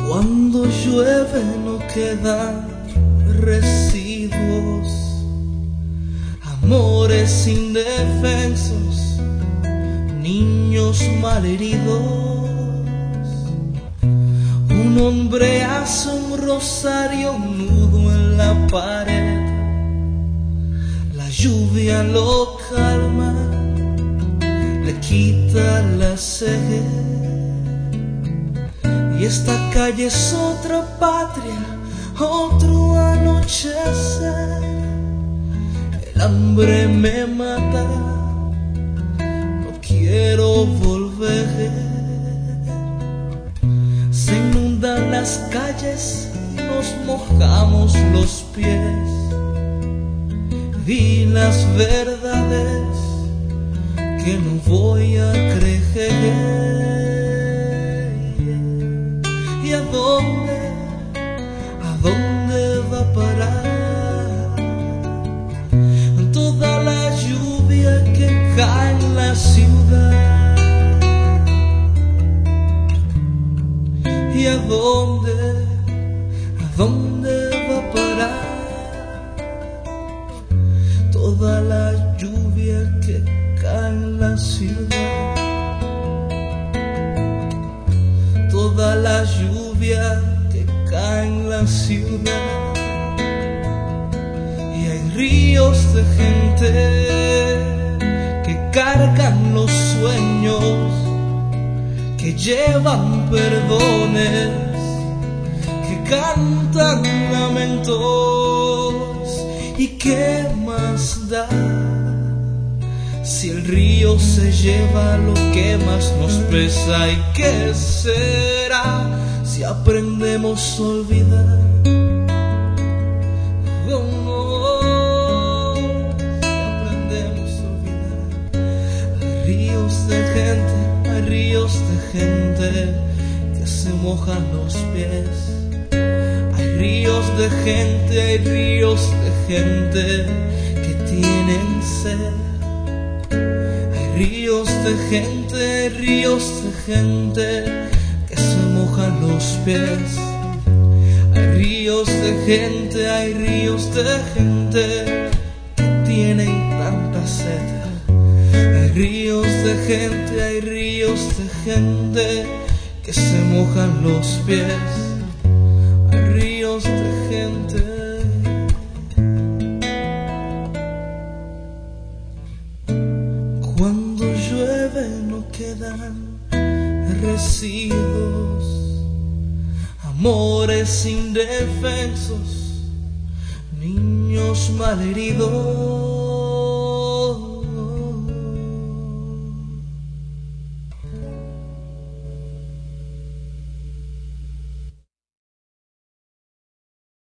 Cuando llueve no quedan residuos, amores indefensos, niños malheridos. Un hombre hace un rosario, un nudo en la pared. La lluvia lo calma, le quita la sed. Y esta calle es otra patria, otro anochecer. El hambre me mata, no quiero volver. Se inundan las calles, nos mojamos los pies. Di las verdades que no voy a creer. ¿Y a dónde va a parar toda la lluvia que cae en la ciudad? ¿Y a dónde va a parar toda la lluvia que cae en la ciudad? Toda la lluvia que cae en la ciudad. Y hay ríos de gente que cargan los sueños, que llevan perdones, que cantan lamentos. ¿Y qué más da si el río se lleva lo que más nos pesa? ¿Y qué será si aprendemos a olvidar? Oh, si aprendemos a olvidar. Hay ríos de gente que se mojan los pies. Hay ríos de gente que tienen sed. Ríos de gente que se mojan los pies. Hay ríos de gente que tienen tanta sed. Hay ríos de gente que se mojan los pies. Hay ríos de gente. Cuando llueve no quedan residuos, amores indefensos, niños malheridos.